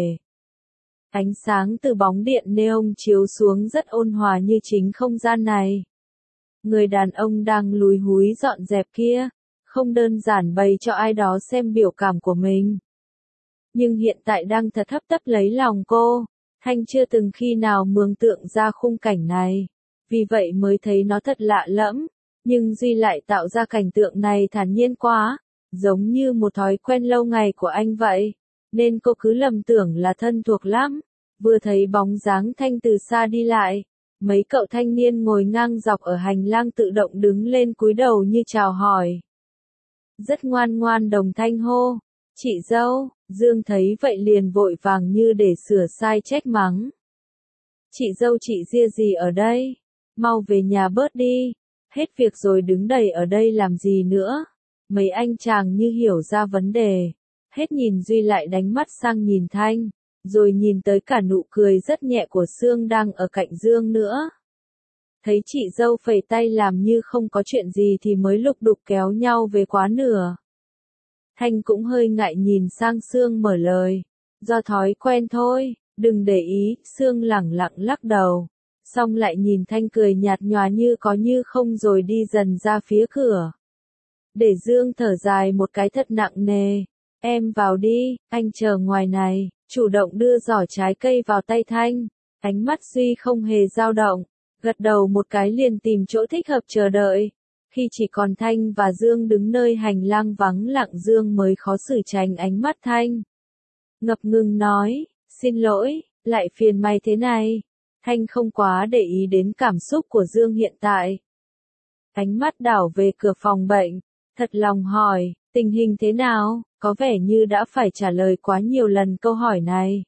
Ánh sáng từ bóng điện neon chiếu xuống rất ôn hòa như chính không gian này. Người đàn ông đang lúi húi dọn dẹp kia, không đơn giản bày cho ai đó xem biểu cảm của mình. Nhưng hiện tại đang thật hấp tấp lấy lòng cô. Thanh chưa từng khi nào mường tượng ra khung cảnh này. Vì vậy mới thấy nó thật lạ lẫm. Nhưng Duy lại tạo ra cảnh tượng này thản nhiên quá. Giống như một thói quen lâu ngày của anh vậy. Nên cô cứ lầm tưởng là thân thuộc lắm. Vừa thấy bóng dáng Thanh từ xa đi lại. Mấy cậu thanh niên ngồi ngang dọc ở hành lang tự động đứng lên cúi đầu như chào hỏi. Rất ngoan ngoan đồng thanh hô. Chị dâu, Dương thấy vậy liền vội vàng như để sửa sai trách mắng. Chị dâu chị ria gì ở đây? Mau về nhà bớt đi. Hết việc rồi đứng đầy ở đây làm gì nữa? Mấy anh chàng như hiểu ra vấn đề. Hết nhìn Duy lại đánh mắt sang nhìn Thanh. Rồi nhìn tới cả nụ cười rất nhẹ của Sương đang ở cạnh Dương nữa. Thấy chị dâu phẩy tay làm như không có chuyện gì thì mới lục đục kéo nhau về quá nửa. Thanh cũng hơi ngại nhìn sang Sương mở lời. Do thói quen thôi, đừng để ý, Sương lẳng lặng lắc đầu. Xong lại nhìn Thanh cười nhạt nhòa như có như không rồi đi dần ra phía cửa. Để Dương thở dài một cái thật nặng nề. Em vào đi, anh chờ ngoài này, chủ động đưa giỏ trái cây vào tay Thanh. Ánh mắt Duy không hề dao động, gật đầu một cái liền tìm chỗ thích hợp chờ đợi. Khi chỉ còn Thanh và Dương đứng nơi hành lang vắng lặng Dương mới khó xử tránh ánh mắt Thanh. Ngập ngừng nói, xin lỗi, lại phiền mày thế này. Thanh không quá để ý đến cảm xúc của Dương hiện tại. Ánh mắt đảo về cửa phòng bệnh, thật lòng hỏi, tình hình thế nào, có vẻ như đã phải trả lời quá nhiều lần câu hỏi này.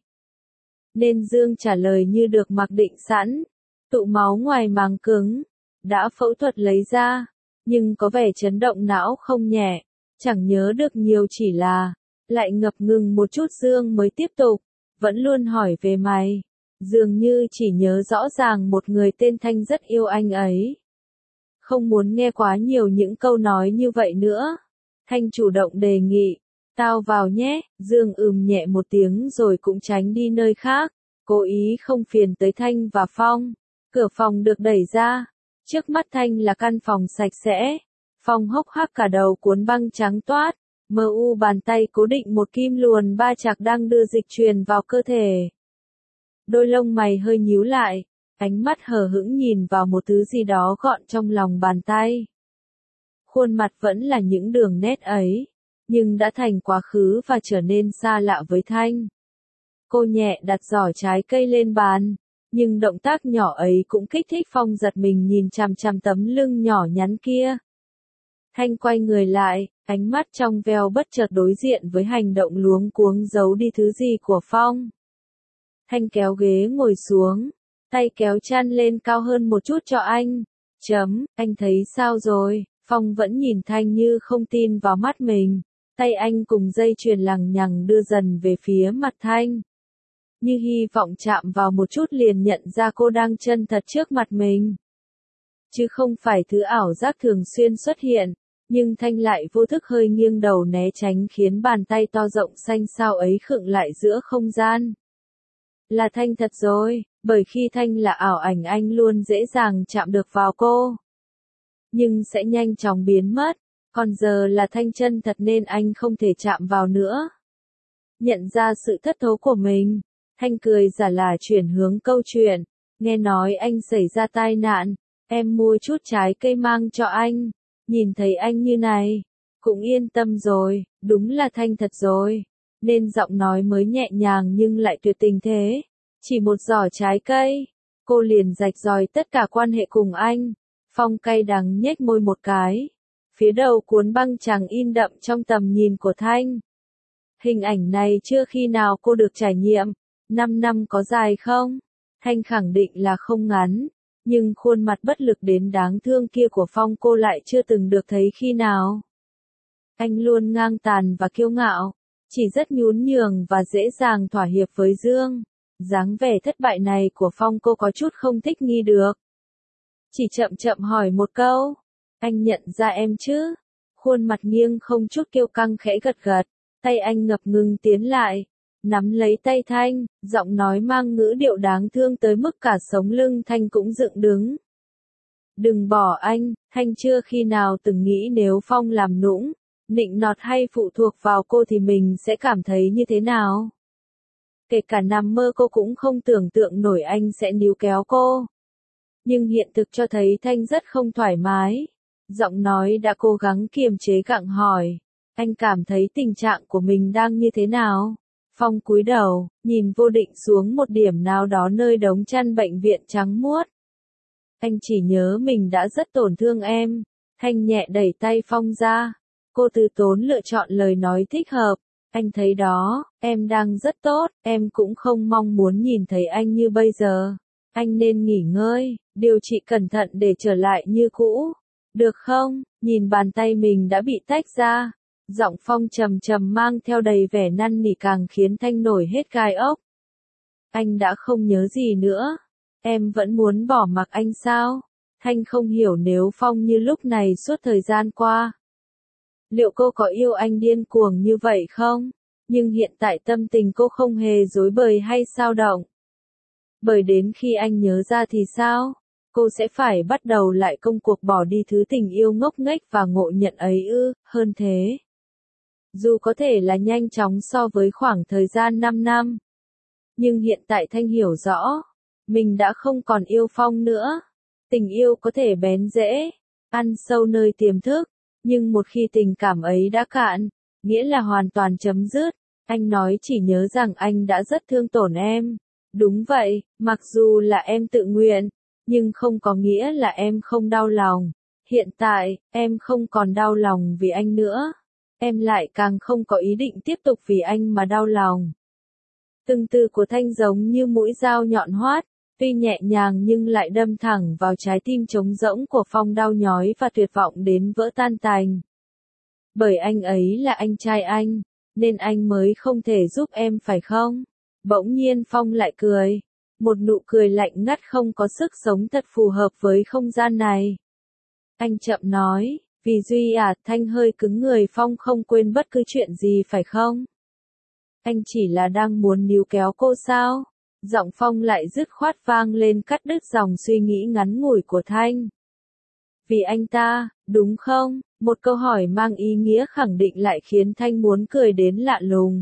Nên Dương trả lời như được mặc định sẵn, tụ máu ngoài màng cứng, đã phẫu thuật lấy ra. Nhưng có vẻ chấn động não không nhẹ, chẳng nhớ được nhiều chỉ là, lại ngập ngừng một chút Dương mới tiếp tục, vẫn luôn hỏi về mày, dường như chỉ nhớ rõ ràng một người tên Thanh rất yêu anh ấy. Không muốn nghe quá nhiều những câu nói như vậy nữa, Thanh chủ động đề nghị, tao vào nhé, Dương ừm nhẹ một tiếng rồi cũng tránh đi nơi khác, cố ý không phiền tới Thanh và Phong, cửa phòng được đẩy ra. Trước mắt Thanh là căn phòng sạch sẽ. Phong hốc hác cả đầu cuốn băng trắng toát. Mờ u bàn tay cố định một kim luồn ba chạc đang đưa dịch truyền vào cơ thể. Đôi lông mày hơi nhíu lại. Ánh mắt hờ hững nhìn vào một thứ gì đó gọn trong lòng bàn tay. Khuôn mặt vẫn là những đường nét ấy. Nhưng đã thành quá khứ và trở nên xa lạ với Thanh. Cô nhẹ đặt giỏ trái cây lên bàn, nhưng động tác nhỏ ấy cũng kích thích Phong giật mình nhìn chằm chằm tấm lưng nhỏ nhắn kia. Thanh quay người lại, ánh mắt trong veo bất chợt đối diện với hành động luống cuống giấu đi thứ gì của Phong. Thanh kéo ghế ngồi xuống, tay kéo chăn lên cao hơn một chút cho anh. Chấm, anh thấy sao rồi? Phong vẫn nhìn Thanh như không tin vào mắt mình. Tay anh cùng dây chuyền lằng nhằng đưa dần về phía mặt Thanh. Như hy vọng chạm vào một chút liền nhận ra cô đang chân thật trước mặt mình. Chứ không phải thứ ảo giác thường xuyên xuất hiện. Nhưng Thanh lại vô thức hơi nghiêng đầu né tránh khiến bàn tay to rộng xanh xao ấy khựng lại giữa không gian. Là Thanh thật rồi, bởi khi Thanh là ảo ảnh anh luôn dễ dàng chạm được vào cô. Nhưng sẽ nhanh chóng biến mất, còn giờ là Thanh chân thật nên anh không thể chạm vào nữa. Nhận ra sự thất thố của mình, Thanh cười giả là chuyển hướng câu chuyện, nghe nói anh xảy ra tai nạn, em mua chút trái cây mang cho anh. Nhìn thấy anh như này, cũng yên tâm rồi, đúng là Thanh thật rồi, nên giọng nói mới nhẹ nhàng nhưng lại tuyệt tình thế. Chỉ một giỏ trái cây, cô liền rạch ròi tất cả quan hệ cùng anh. Phong cay đắng nhếch môi một cái. Phía đầu cuốn băng chàng in đậm trong tầm nhìn của Thanh. Hình ảnh này chưa khi nào cô được trải nghiệm. Năm năm có dài không? Thanh khẳng định là không ngắn. Nhưng khuôn mặt bất lực đến đáng thương kia của Phong cô lại chưa từng được thấy khi nào. Anh luôn ngang tàn và kiêu ngạo, chỉ rất nhún nhường và dễ dàng thỏa hiệp với Dương. Dáng vẻ thất bại này của Phong cô có chút không thích nghi được. Chỉ chậm chậm hỏi một câu, anh nhận ra em chứ? Khuôn mặt nghiêng không chút kiêu căng khẽ gật gật, tay anh ngập ngừng tiến lại. Nắm lấy tay Thanh, giọng nói mang ngữ điệu đáng thương tới mức cả sống lưng Thanh cũng dựng đứng. Đừng bỏ anh, Thanh chưa khi nào từng nghĩ nếu Phong làm nũng, nịnh nọt hay phụ thuộc vào cô thì mình sẽ cảm thấy như thế nào. Kể cả nằm mơ cô cũng không tưởng tượng nổi anh sẽ níu kéo cô. Nhưng hiện thực cho thấy Thanh rất không thoải mái. Giọng nói đã cố gắng kiềm chế gặng hỏi, anh cảm thấy tình trạng của mình đang như thế nào? Phong cúi đầu, nhìn vô định xuống một điểm nào đó nơi đống chăn bệnh viện trắng muốt. Anh chỉ nhớ mình đã rất tổn thương em. Thanh nhẹ đẩy tay Phong ra. Cô từ tốn lựa chọn lời nói thích hợp. Anh thấy đó, em đang rất tốt, em cũng không mong muốn nhìn thấy anh như bây giờ. Anh nên nghỉ ngơi, điều trị cẩn thận để trở lại như cũ. Được không? Nhìn bàn tay mình đã bị tách ra. Giọng Phong trầm trầm mang theo đầy vẻ năn nỉ càng khiến Thanh nổi hết gai ốc. Anh đã không nhớ gì nữa. Em vẫn muốn bỏ mặc anh sao? Thanh không hiểu nếu Phong như lúc này suốt thời gian qua. Liệu cô có yêu anh điên cuồng như vậy không? Nhưng hiện tại tâm tình cô không hề rối bời hay xao động. Bởi đến khi anh nhớ ra thì sao? Cô sẽ phải bắt đầu lại công cuộc bỏ đi thứ tình yêu ngốc nghếch và ngộ nhận ấy ư, hơn thế. Dù có thể là nhanh chóng so với khoảng thời gian năm năm. Nhưng hiện tại Thanh hiểu rõ, mình đã không còn yêu Phong nữa. Tình yêu có thể bén rễ, ăn sâu nơi tiềm thức, nhưng một khi tình cảm ấy đã cạn, nghĩa là hoàn toàn chấm dứt. Anh nói chỉ nhớ rằng anh đã rất thương tổn em. Đúng vậy, mặc dù là em tự nguyện, nhưng không có nghĩa là em không đau lòng. Hiện tại, em không còn đau lòng vì anh nữa. Em lại càng không có ý định tiếp tục vì anh mà đau lòng. Từng từ của Thanh giống như mũi dao nhọn hoắt, tuy nhẹ nhàng nhưng lại đâm thẳng vào trái tim trống rỗng của Phong đau nhói và tuyệt vọng đến vỡ tan tành. Bởi anh ấy là anh trai anh, nên anh mới không thể giúp em phải không? Bỗng nhiên Phong lại cười. Một nụ cười lạnh ngắt không có sức sống thật phù hợp với không gian này. Anh chậm nói, vì Duy à, Thanh hơi cứng người. Phong không quên bất cứ chuyện gì phải không? Anh chỉ là đang muốn níu kéo cô sao? Giọng Phong lại dứt khoát vang lên cắt đứt dòng suy nghĩ ngắn ngủi của Thanh. Vì anh ta, đúng không? Một câu hỏi mang ý nghĩa khẳng định lại khiến Thanh muốn cười đến lạ lùng.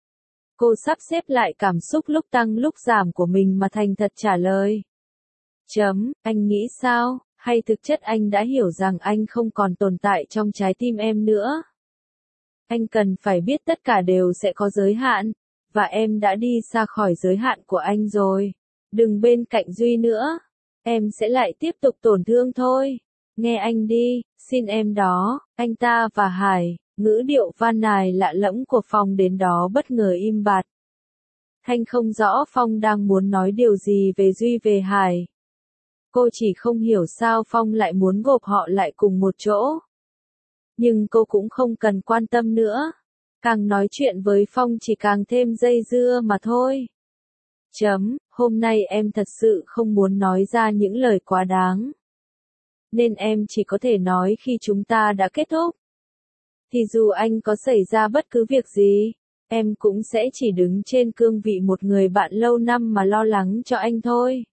Cô sắp xếp lại cảm xúc lúc tăng lúc giảm của mình mà thành thật trả lời. Chấm, anh nghĩ sao? Hay thực chất anh đã hiểu rằng anh không còn tồn tại trong trái tim em nữa? Anh cần phải biết tất cả đều sẽ có giới hạn. và em đã đi xa khỏi giới hạn của anh rồi. Đừng bên cạnh Duy nữa. Em sẽ lại tiếp tục tổn thương thôi. Nghe anh đi, xin em đó, anh ta và Hải, ngữ điệu van nài lạ lẫm của Phong đến đó bất ngờ im bặt. Thanh không rõ Phong đang muốn nói điều gì về Duy về Hải. Cô chỉ không hiểu sao Phong lại muốn gộp họ lại cùng một chỗ. Nhưng cô cũng không cần quan tâm nữa. Càng nói chuyện với Phong chỉ càng thêm dây dưa mà thôi. Chấm, hôm nay em thật sự không muốn nói ra những lời quá đáng. Nên em chỉ có thể nói khi chúng ta đã kết thúc. Thì dù anh có xảy ra bất cứ việc gì, em cũng sẽ chỉ đứng trên cương vị một người bạn lâu năm mà lo lắng cho anh thôi.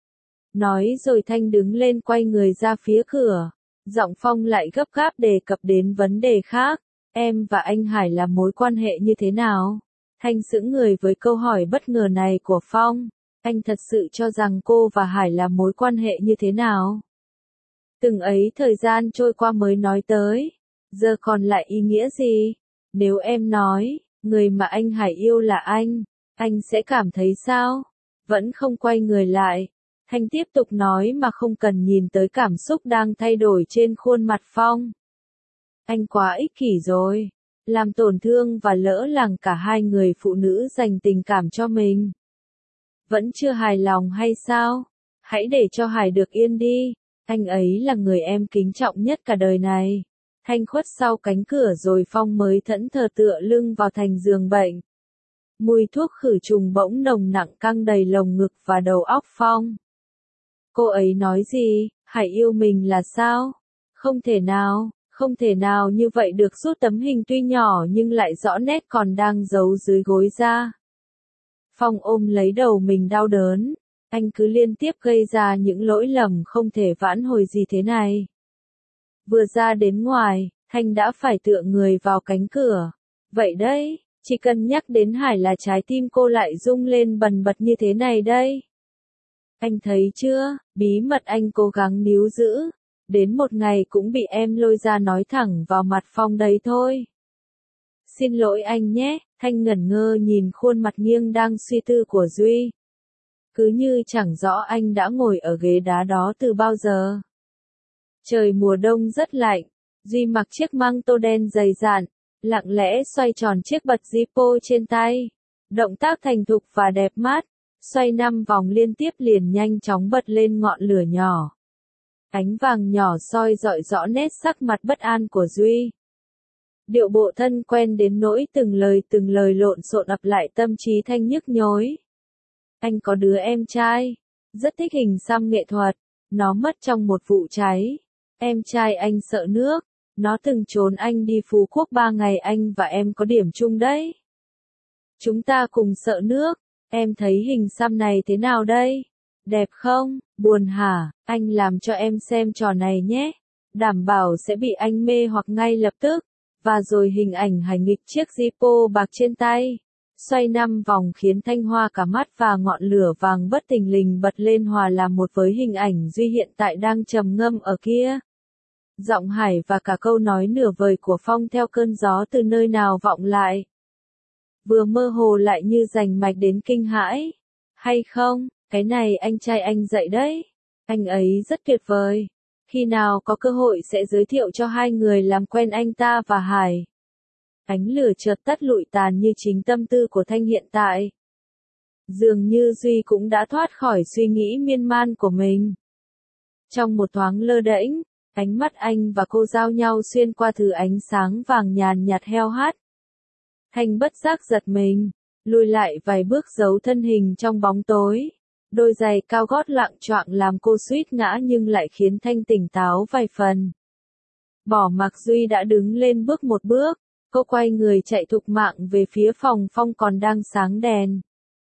Nói rồi Thanh đứng lên quay người ra phía cửa. Giọng Phong lại gấp gáp đề cập đến vấn đề khác. Em và anh Hải là mối quan hệ như thế nào? Thanh sững người với câu hỏi bất ngờ này của Phong. Anh thật sự cho rằng cô và Hải là mối quan hệ như thế nào? Từng ấy thời gian trôi qua mới nói tới. Giờ còn lại ý nghĩa gì? Nếu em nói, người mà anh Hải yêu là anh, anh sẽ cảm thấy sao? Vẫn không quay người lại. Thanh tiếp tục nói mà không cần nhìn tới cảm xúc đang thay đổi trên khuôn mặt Phong. Anh quá ích kỷ rồi. Làm tổn thương và lỡ làng cả hai người phụ nữ dành tình cảm cho mình. Vẫn chưa hài lòng hay sao? Hãy để cho Hải được yên đi. Anh ấy là người em kính trọng nhất cả đời này. Thanh khuất sau cánh cửa rồi Phong mới thẫn thờ tựa lưng vào thành giường bệnh. Mùi thuốc khử trùng bỗng nồng nặng căng đầy lồng ngực và đầu óc Phong. Cô ấy nói gì? Hải yêu mình là sao? Không thể nào, không thể nào như vậy được. Rút tấm hình tuy nhỏ nhưng lại rõ nét còn đang giấu dưới gối ra. Phong ôm lấy đầu mình đau đớn. Anh cứ liên tiếp gây ra những lỗi lầm không thể vãn hồi gì thế này. Vừa ra đến ngoài, Thanh đã phải tựa người vào cánh cửa. Vậy đấy, chỉ cần nhắc đến Hải là trái tim cô lại rung lên bần bật như thế này đây. Anh thấy chưa, bí mật anh cố gắng níu giữ. Đến một ngày cũng bị em lôi ra nói thẳng vào mặt Phong đấy thôi. Xin lỗi anh nhé, Thanh ngẩn ngơ nhìn khuôn mặt nghiêng đang suy tư của Duy. Cứ như chẳng rõ anh đã ngồi ở ghế đá đó từ bao giờ. Trời mùa đông rất lạnh, Duy mặc chiếc măng tô đen dày dạn, lặng lẽ xoay tròn chiếc bật Zippo trên tay. Động tác thành thục và đẹp mắt, xoay năm vòng liên tiếp liền nhanh chóng bật lên ngọn lửa nhỏ. Ánh vàng nhỏ soi rọi rõ nét sắc mặt bất an của Duy. Điệu bộ thân quen đến nỗi từng lời từng lời lộn xộn ập lại tâm trí Thanh nhức nhối. Anh có đứa em trai, rất thích hình xăm nghệ thuật, nó mất trong một vụ cháy. Em trai anh sợ nước, nó từng trốn anh đi Phú Quốc ba ngày. Anh và em có điểm chung đấy. Chúng ta cùng sợ nước, em thấy hình xăm này thế nào đây? Đẹp không? Buồn hả? Anh làm cho em xem trò này nhé. Đảm bảo sẽ bị anh mê hoặc ngay lập tức. Và rồi hình ảnh Hải nghịch chiếc Zippo bạc trên tay. Xoay năm vòng khiến Thanh hoa cả mắt và ngọn lửa vàng bất thình lình bật lên hòa làm một với hình ảnh Duy hiện tại đang trầm ngâm ở kia. Giọng Hải và cả câu nói nửa vời của Phong theo cơn gió từ nơi nào vọng lại. Vừa mơ hồ lại như rành mạch đến kinh hãi. Hay không, cái này anh trai anh dạy đấy. Anh ấy rất tuyệt vời. Khi nào có cơ hội sẽ giới thiệu cho hai người làm quen anh ta và Hải. Ánh lửa chợt tắt lụi tàn như chính tâm tư của Thanh hiện tại. Dường như Duy cũng đã thoát khỏi suy nghĩ miên man của mình. Trong một thoáng lơ đễnh, ánh mắt anh và cô giao nhau xuyên qua thứ ánh sáng vàng nhàn nhạt heo hắt. Thanh bất giác giật mình, lùi lại vài bước giấu thân hình trong bóng tối. Đôi giày cao gót lạng choạng làm cô suýt ngã nhưng lại khiến Thanh tỉnh táo vài phần. Bỏ mặc Duy đã đứng lên bước một bước, cô quay người chạy thục mạng về phía phòng Phong còn đang sáng đèn.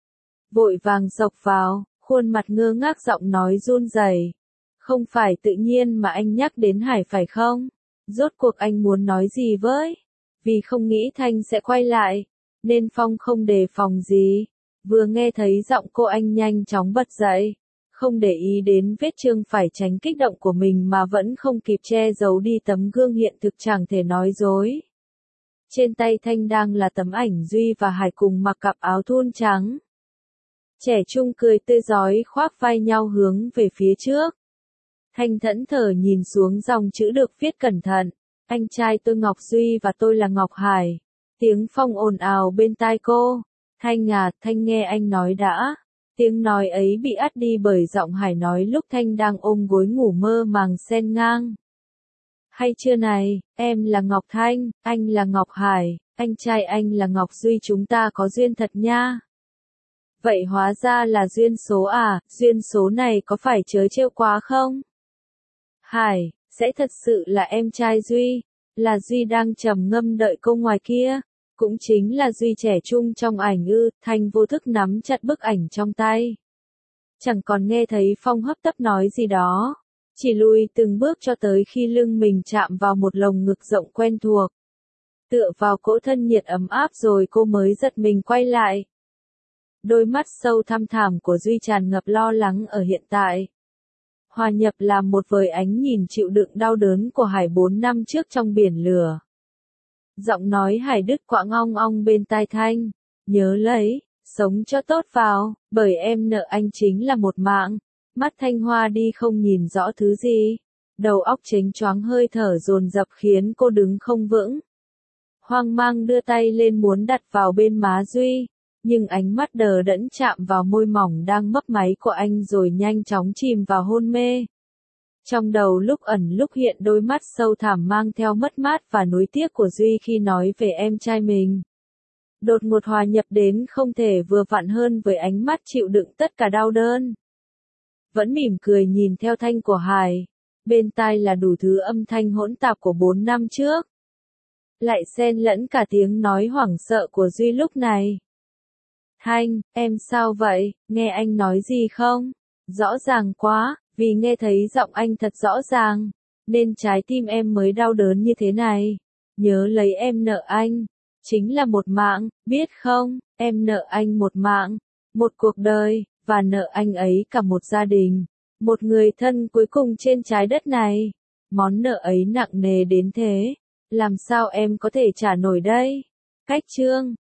Vội vàng xộc vào, khuôn mặt ngơ ngác giọng nói run rẩy. Không phải tự nhiên mà anh nhắc đến Hải phải không? Rốt cuộc anh muốn nói gì với? Vì không nghĩ Thanh sẽ quay lại, nên Phong không đề phòng gì. Vừa nghe thấy giọng cô anh nhanh chóng bật dậy. Không để ý đến vết thương phải tránh kích động của mình mà vẫn không kịp che giấu đi tấm gương hiện thực chẳng thể nói dối. Trên tay Thanh đang là tấm ảnh Duy và Hải cùng mặc cặp áo thun trắng. Trẻ trung cười tươi rói khoác vai nhau hướng về phía trước. Thanh thẫn thờ nhìn xuống dòng chữ được viết cẩn thận. Anh trai tôi Ngọc Duy và tôi là Ngọc Hải. Tiếng Phong ồn ào bên tai cô. Thanh à, Thanh nghe anh nói đã. Tiếng nói ấy bị át đi bởi giọng Hải nói lúc Thanh đang ôm gối ngủ mơ màng sen ngang. Hay chưa này, em là Ngọc Thanh, anh là Ngọc Hải, anh trai anh là Ngọc Duy, chúng ta có duyên thật nha. Vậy hóa ra là duyên số à, duyên số này có phải trớ trêu quá không? Hải, sẽ thật sự là em trai Duy, là Duy đang trầm ngâm đợi câu ngoài kia, cũng chính là Duy trẻ trung trong ảnh ư. Thanh vô thức nắm chặt bức ảnh trong tay. Chẳng còn nghe thấy Phong hấp tấp nói gì đó, chỉ lùi từng bước cho tới khi lưng mình chạm vào một lồng ngực rộng quen thuộc. Tựa vào cỗ thân nhiệt ấm áp rồi cô mới giật mình quay lại. Đôi mắt sâu thăm thẳm của Duy tràn ngập lo lắng ở hiện tại. Hòa nhập làm một với ánh nhìn chịu đựng đau đớn của Hải bốn năm trước trong biển lửa. Giọng nói Hải đứt quãng ong ong bên tai Thanh. Nhớ lấy, sống cho tốt vào, bởi em nợ anh chính là một mạng. Mắt Thanh hoa đi không nhìn rõ thứ gì. Đầu óc chếnh choáng hơi thở dồn dập khiến cô đứng không vững. Hoang mang đưa tay lên muốn đặt vào bên má Duy. Nhưng ánh mắt đờ đẫn chạm vào môi mỏng đang mấp máy của anh rồi nhanh chóng chìm vào hôn mê. Trong đầu lúc ẩn lúc hiện đôi mắt sâu thẳm mang theo mất mát và nuối tiếc của Duy khi nói về em trai mình. Đột ngột hòa nhập đến không thể vừa vặn hơn với ánh mắt chịu đựng tất cả đau đớn. Vẫn mỉm cười nhìn theo Thanh của Hải. Bên tai là đủ thứ âm thanh hỗn tạp của bốn năm trước. Lại xen lẫn cả tiếng nói hoảng sợ của Duy lúc này. Thanh, em sao vậy, nghe anh nói gì không? Rõ ràng quá, vì nghe thấy giọng anh thật rõ ràng, nên trái tim em mới đau đớn như thế này. Nhớ lấy em nợ anh, chính là một mạng, biết không, em nợ anh một mạng, một cuộc đời, và nợ anh ấy cả một gia đình, một người thân cuối cùng trên trái đất này. Món nợ ấy nặng nề đến thế, làm sao em có thể trả nổi đây? Cách chương